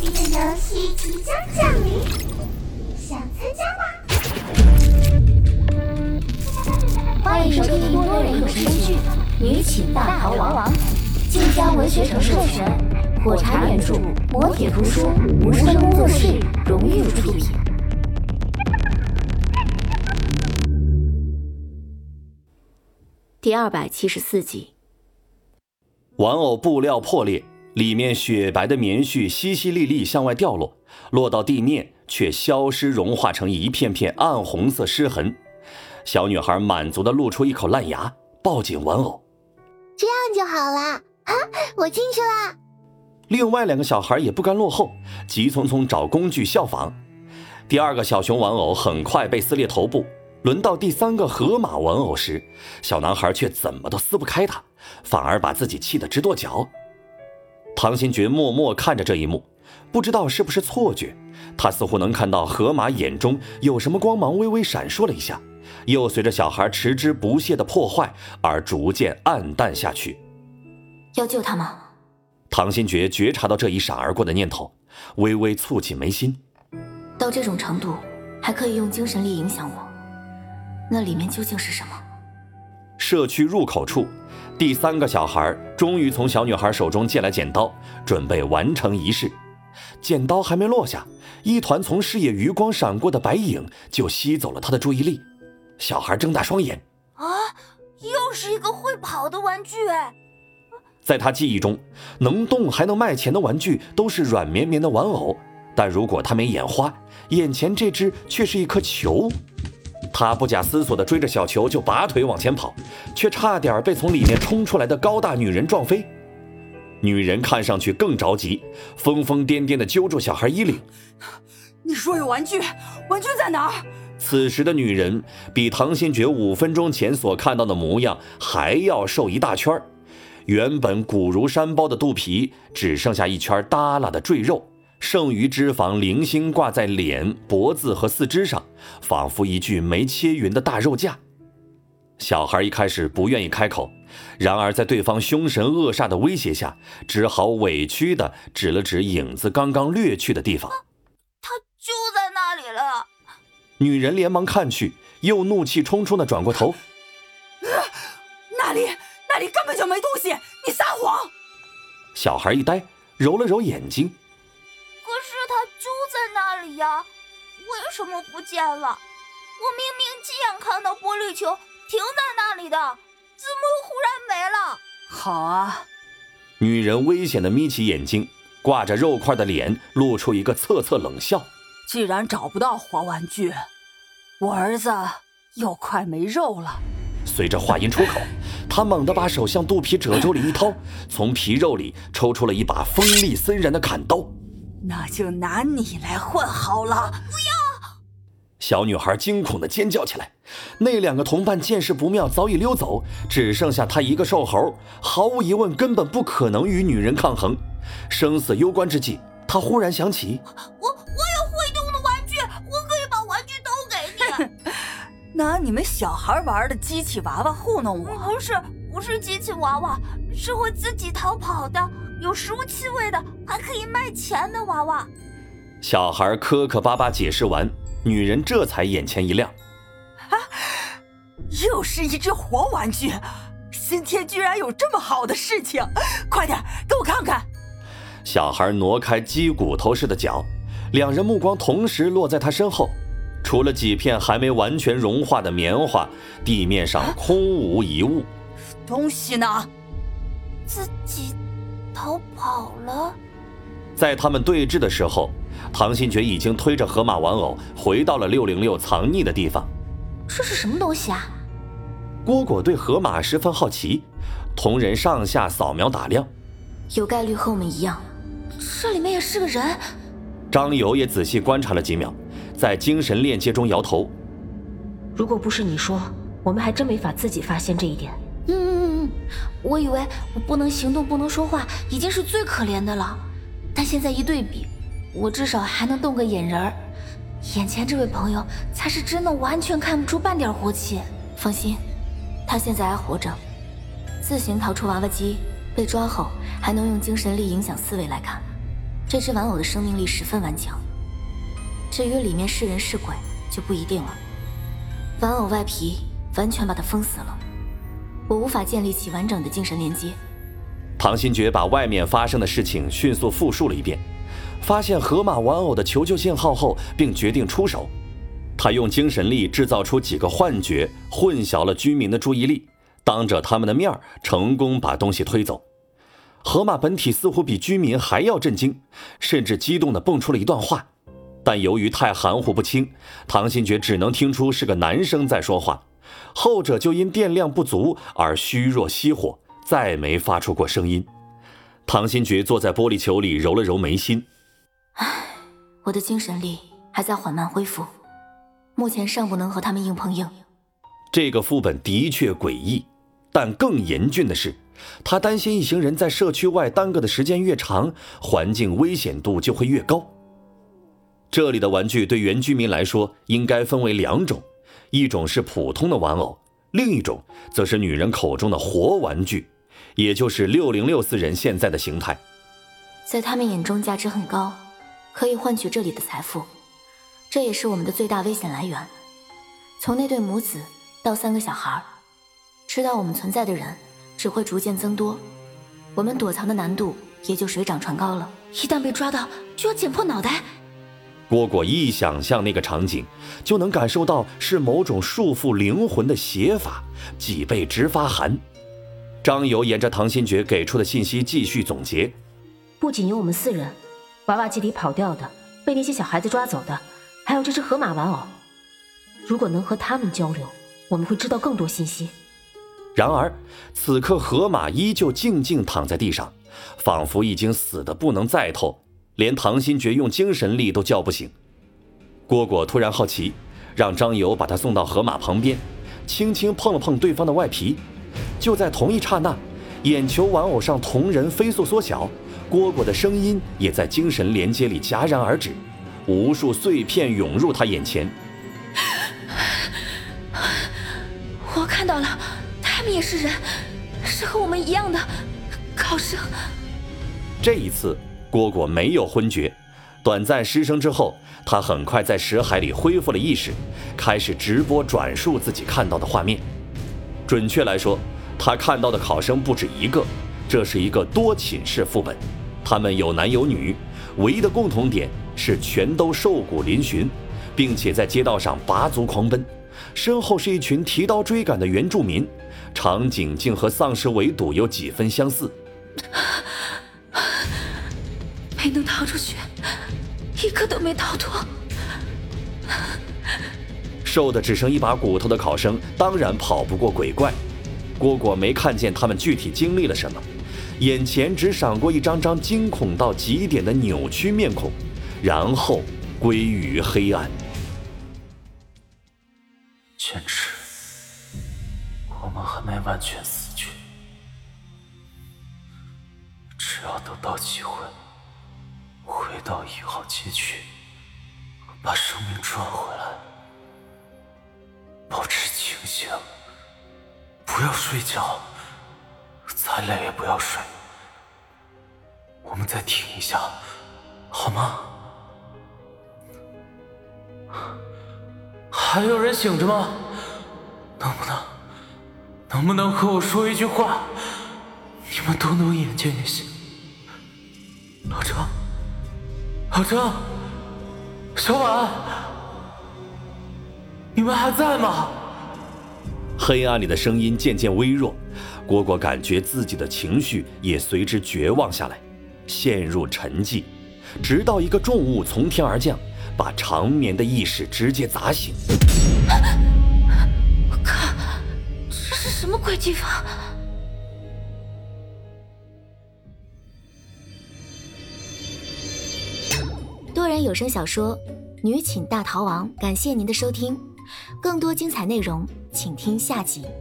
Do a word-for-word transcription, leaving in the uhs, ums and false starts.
这个游戏即将降临，想参加吗？ 欢迎收听多人有声剧《女寝大逃亡》，晋江文学城授权，火柴原著，磨铁图书，无声工作室荣誉出品。第二百七十四集。 玩偶布料破裂，里面雪白的棉絮淅淅沥沥向外掉落，落到地面却消失融化成一片片暗红色湿痕。小女孩满足地露出一口烂牙，抱紧玩偶。 这样就好了啊！我进去啦。 另外两个小孩也不甘落后，急匆匆找工具效仿。第二个小熊玩偶很快被撕裂头部，轮到第三个河马玩偶时，小男孩却怎么都撕不开它，反而把自己气得直跺脚。唐新觉默默看着这一幕，不知道是不是错觉，他似乎能看到河马眼中有什么光芒微微闪烁了一下，又随着小孩迟之不懈的破坏而逐渐暗淡下去。 要救他吗？ 唐新觉觉察到这一闪而过的念头，微微蹙起眉心。 到这种程度还可以用精神力影响我，那里面究竟是什么？ 社区入口处，第三个小孩终于从小女孩手中借来剪刀，准备完成仪式。剪刀还没落下，一团从视野余光闪过的白影就吸走了他的注意力。小孩睁大双眼， 啊，又是一个会跑的玩具哎！ 在他记忆中，能动还能卖钱的玩具都是软绵绵的玩偶，但如果他没眼花，眼前这只却是一颗球。他不假思索地追着小球就拔腿往前跑，却差点被从里面冲出来的高大女人撞飞。女人看上去更着急，疯疯癫癫地揪住小孩衣领。 你说有玩具，玩具在哪儿？ 此时的女人比唐新觉五分钟前所看到的模样还要瘦一大圈，原本骨如山包的肚皮只剩下一圈耷拉的赘肉，剩余脂肪零星挂在脸、脖子和四肢上，仿佛一具没切匀的大肉架。小孩一开始不愿意开口，然而在对方凶神恶煞的威胁下，只好委屈地指了指影子刚刚掠去的地方。 他就在那里了。 女人连忙看去，又怒气冲冲地转过头。 呃、那里那里根本就没东西，你撒谎！ 小孩一呆，揉了揉眼睛。 可是他就在那里呀，为什么不见了？我明明亲眼看到玻璃球停在那里的，怎么忽然没了？好啊！ 女人危险地眯起眼睛，挂着肉块的脸露出一个恻恻冷笑。 既然找不到活玩具，我儿子又快没肉了。 随着话音出口，他猛地把手向肚皮褶皱里一掏，从皮肉里抽出了一把锋利森然的砍刀。 那就拿你来换好了！不要！ 小女孩惊恐地尖叫起来。那两个同伴见势不妙，早已溜走，只剩下她一个瘦猴，毫无疑问根本不可能与女人抗衡。生死攸关之际，她忽然想起， 我我有会动的玩具，我可以把玩具都给你。拿你们小孩玩的机器娃娃糊弄我？不是，不是机器娃娃，是会自己逃跑的，有食物气味的，还可以卖钱的娃娃。 小孩磕磕巴巴解释完，女人这才眼前一亮。 啊，又是一只活玩具！今天居然有这么好的事情，快点给我看看！ 小孩挪开鸡骨头似的脚，两人目光同时落在他身后。除了几片还没完全融化的棉花，地面上空无一物。 东西呢？ 自己逃跑了。 在他们对峙的时候，唐新觉已经推着河马玩偶回到了六零六藏匿的地方。 这是什么东西啊？ 蝈蝈对河马十分好奇，同人上下扫描打量， 有概率和我们一样，这里面也是个人。 张友也仔细观察了几秒，在精神链接中摇头。 如果不是你说，我们还真没法自己发现这一点。 嗯嗯嗯，我以为我不能行动不能说话已经是最可怜的了，但现在一对比，我至少还能动个眼仁儿。眼前这位朋友才是真的完全看不出半点活气。放心，他现在还活着，自行逃出娃娃机，被抓后还能用精神力影响思维来看， 这只玩偶的生命力十分顽强，至于里面是人是鬼就不一定了。玩偶外皮完全把它封死了，我无法建立起完整的精神连接。 唐新觉把外面发生的事情迅速复述了一遍，发现河马玩偶的求救信号后，并决定出手。他用精神力制造出几个幻觉，混淆了居民的注意力，当着他们的面成功把东西推走。河马本体似乎比居民还要震惊，甚至激动地蹦出了一段话，但由于太含糊不清，唐新觉只能听出是个男生在说话，后者就因电量不足而虚弱熄火，再没发出过声音。唐新觉坐在玻璃球里揉了揉眉心， 唉，我的精神力还在缓慢恢复，目前尚不能和他们硬碰硬。 这个副本的确诡异，但更严峻的是，他担心一行人在社区外耽搁的时间越长，环境危险度就会越高。这里的玩具对原居民来说应该分为两种，一种是普通的玩偶，另一种则是女人口中的活玩具，也就是六零六四人现在的形态。 在他们眼中价值很高，可以换取这里的财富，这也是我们的最大危险来源。从那对母子到三个小孩，知道我们存在的人只会逐渐增多，我们躲藏的难度也就水涨船高了。一旦被抓到，就要剪破脑袋。 蝈蝈一想象那个场景，就能感受到是某种束缚灵魂的邪法，脊背直发寒。张友沿着唐新觉给出的信息继续总结： 不仅有我们四人，娃娃机里跑掉的，被那些小孩子抓走的，还有这只河马玩偶。如果能和他们交流，我们会知道更多信息。 然而此刻河马依旧静静躺在地上，仿佛已经死得不能再透，连唐新觉用精神力都叫不醒。蝈蝈突然好奇，让张友把他送到河马旁边，轻轻碰了碰对方的外皮。就在同一刹那，眼球玩偶上瞳仁飞速缩小，蝈蝈的声音也在精神连接里戛然而止，无数碎片涌入他眼前。 我看到了，他们也是人，是和我们一样的考生。 这一次蝈蝈没有昏厥，短暂失声之后，他很快在识海里恢复了意识，开始直播转述自己看到的画面。准确来说，他看到的考生不止一个，这是一个多寝室副本，他们有男有女，唯一的共同点是全都瘦骨嶙峋，并且在街道上拔足狂奔，身后是一群提刀追赶的原住民，场景竟和丧尸围堵有几分相似。 没能逃出去，一个都没逃脱。 瘦的只剩一把骨头的考生当然跑不过鬼怪。蝈蝈没看见他们具体经历了什么，眼前只闪过一张张惊恐到极点的扭曲面孔，然后归于黑暗。 坚持，我们还没完全死去，只要等到机会，回到一号街区，把生命赚回来。保持清醒，不要睡觉，再累也不要睡。我们再挺一下，好吗？还有人醒着吗？能不能，能不能和我说一句话？你们都能眼见也行。老张，老张，小婉，你们还在吗？ 黑暗里的声音渐渐微弱，蝈蝈感觉自己的情绪也随之绝望下来，陷入沉寂，直到一个重物从天而降，把长眠的意识直接砸醒。 我靠，这是什么鬼地方？多人有声小说《女寝大逃亡》，感谢您的收听，更多精彩内容请听下集。